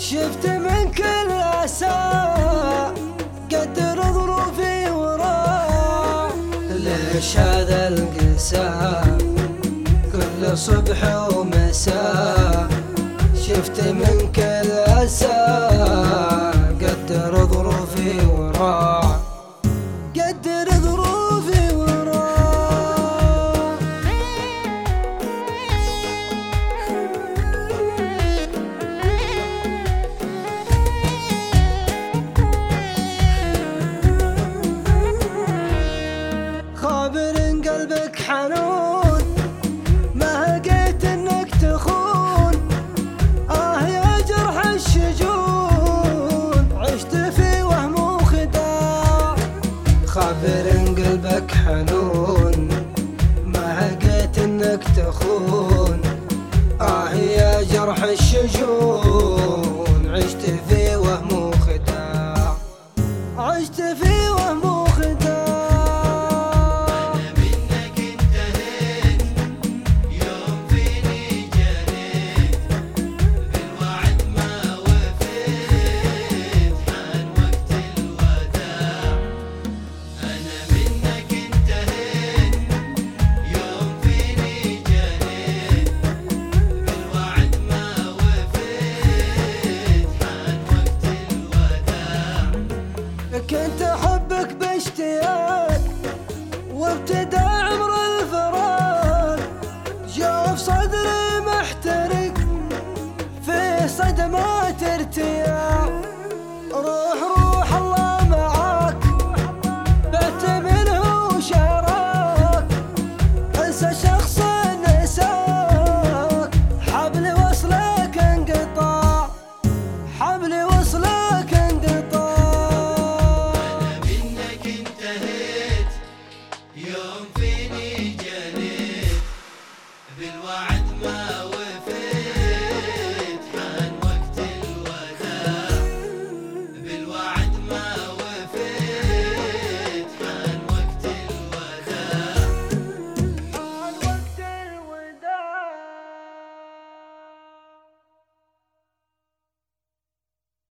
شفت من كل أسى قدر ظروفي وراه. ليش هذا القسى كل صبح ومساء؟ شفت من كل أسى قدر ظروفي وراه، قدر ظروفي وراه. خابر قلبك حنون ما لقيت انك تخون، يا جرح الشجون عشت في وهم وخداع. خابر قلبك حنون ما لقيت انك تخون، يا جرح الشجون عشت في وهم وخداع، عشت في وهم وخداع. كنت أحبك باشتياق وابتدى عمر الفراق، جاء في صدري محترق في صدمات ارتياح. روح روح الله معاك بات منه وشراك، انسى شخص نساك حبل وصلك انقطاع، حبل